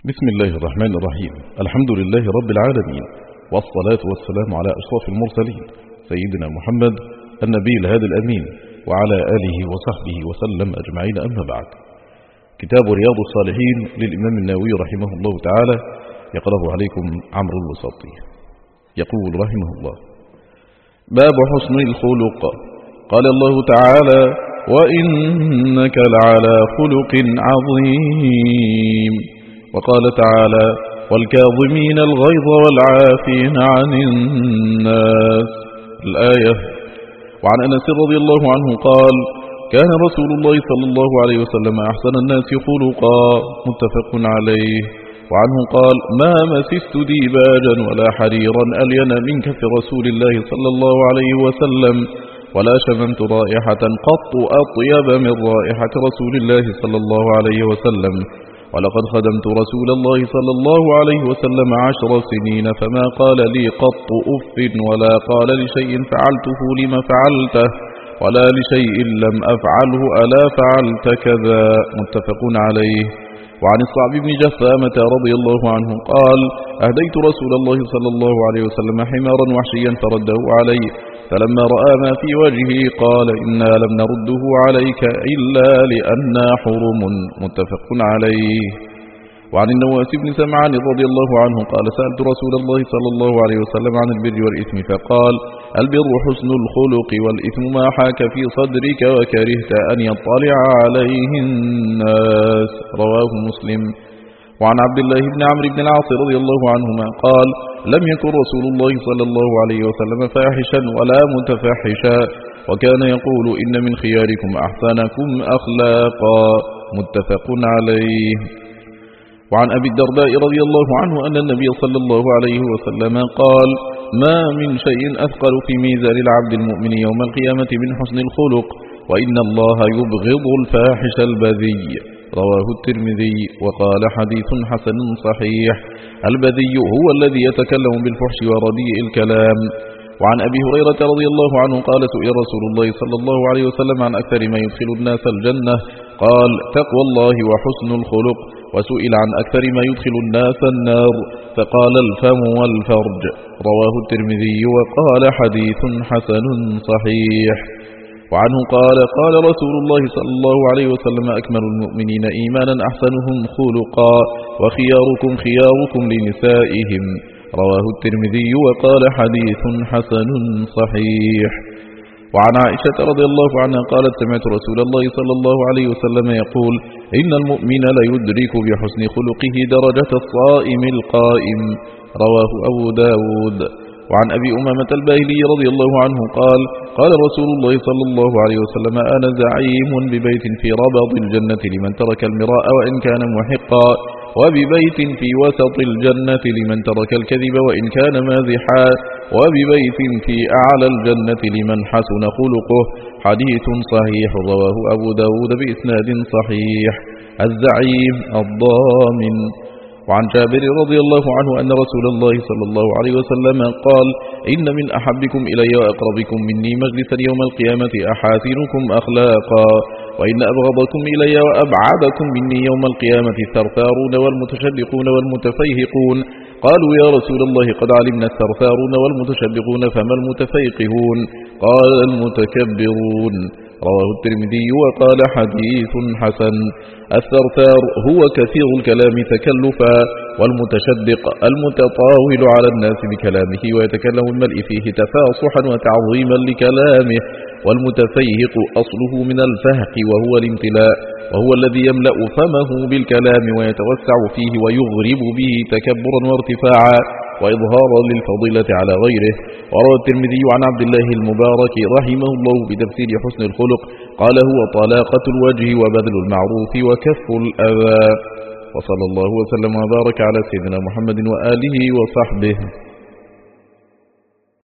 بسم الله الرحمن الرحيم. الحمد لله رب العالمين، والصلاة والسلام على أشرف المرسلين سيدنا محمد النبي الهادي الأمين وعلى آله وصحبه وسلم أجمعين. أما بعد، كتاب رياض الصالحين للإمام النووي رحمه الله تعالى، يقرأه عليكم عمرو الوسطي. يقول رحمه الله: باب حسن الخلق. قال الله تعالى: وإنك لعلى خلق عظيم. وقال تعالى: والكاظمين الغيظ والعافين عن الناس. الآية. وعن أنس رضي الله عنه قال: كان رسول الله صلى الله عليه وسلم أحسن الناس خلقا. متفق عليه. وعنه قال: ما مسست ديباجا ولا حريرا ألين من كف رسول الله صلى الله عليه وسلم، ولا شممت رائحة قط أطيب من رائحة رسول الله صلى الله عليه وسلم، ولقد خدمت رسول الله صلى الله عليه وسلم 10 سنين، فما قال لي قط أف، ولا قال لشيء فعلته لم فعلته، ولا لشيء لم أفعله ألا فعلت كذا. متفق عليه. وعن الصعب بن جثامة رضي الله عنه قال: أهديت رسول الله صلى الله عليه وسلم حمارا وحشيا فرده علي، فلما رأى ما في وجهه قال: إنا لم نرده عليك إلا لأننا حرم. متفق عليه. وعن النواس بن سمعان رضي الله عنه قال: سألت رسول الله صلى الله عليه وسلم عن البر والإثم، فقال: البر حسن الخلق، والإثم ما حاك في صدرك وكرهت أن يطلع عليه الناس. رواه مسلم. وعن عبد الله بن عمرو بن العاص رضي الله عنهما قال: لم يكن رسول الله صلى الله عليه وسلم فاحشا ولا متفحشا، وكان يقول: إن من خياركم أحسنكم أخلاقا. متفق عليه. وعن أبي الدرداء رضي الله عنه أن النبي صلى الله عليه وسلم قال: ما من شيء أثقل في ميزان العبد المؤمن يوم القيامة من حسن الخلق، وإن الله يبغض الفاحش البذي. رواه الترمذي وقال: حديث حسن صحيح. البذي هو الذي يتكلم بالفحش ورديء الكلام. وعن أبي هريرة رضي الله عنه قال: سئل رسول الله صلى الله عليه وسلم عن أكثر ما يدخل الناس الجنة، قال: تقوى الله وحسن الخلق. وسئل عن أكثر ما يدخل الناس النار، فقال: الفم والفرج. رواه الترمذي وقال: حديث حسن صحيح. وعنه قال: قال رسول الله صلى الله عليه وسلم: أكمل المؤمنين إيمانا أحسنهم خلقا، وخياركم خياركم لنسائهم. رواه الترمذي وقال: حديث حسن صحيح. وعن عائشة رضي الله عنها قالت: سمعت رسول الله صلى الله عليه وسلم يقول: إن المؤمن ليدرك بحسن خلقه درجة الصائم القائم. رواه أبو داود. وعن أبي أمامة الباهلي رضي الله عنه قال: قال رسول الله صلى الله عليه وسلم: أنا زعيم ببيت في ربض الجنة لمن ترك المراء وإن كان محقا، وببيت في وسط الجنة لمن ترك الكذب وإن كان مازحا، وببيت في أعلى الجنة لمن حسن خلقه. حديث صحيح. رواه أبو داود بإسناد صحيح. الزعيم الضامن. وعن جابر رضي الله عنه أن رسول الله صلى الله عليه وسلم قال: إن من أحبكم إلي وأقربكم مني مجلسا يوم القيامة أحاسنكم أخلاقا، وإن أبغضكم إلي وأبعدكم مني يوم القيامة الثرثارون والمتشدقون والمتفيهقون. قالوا: يا رسول الله قد علمنا الثرثارون والمتشدقون، فما المتفيقهون؟ قال: المتكبرون. رواه الترمذي وقال: حديث حسن. الثرثار هو كثير الكلام تكلفا، والمتشدق المتطاول على الناس بكلامه ويتكلم الملء فيه تفاصحا وتعظيما لكلامه. والمتفيهق أصله من الفهق وهو الامتلاء، وهو الذي يملأ فمه بالكلام ويتوسع فيه ويغرب به تكبرا وارتفاعا وإظهارا للفضيلة على غيره. وروى الترمذي عن عبد الله المبارك رحمه الله بتفسير حسن الخلق قال: هو طلاقة الوجه وبذل المعروف وكف الأذى. وصلى الله وسلم وبارك على سيدنا محمد وآله وصحبه.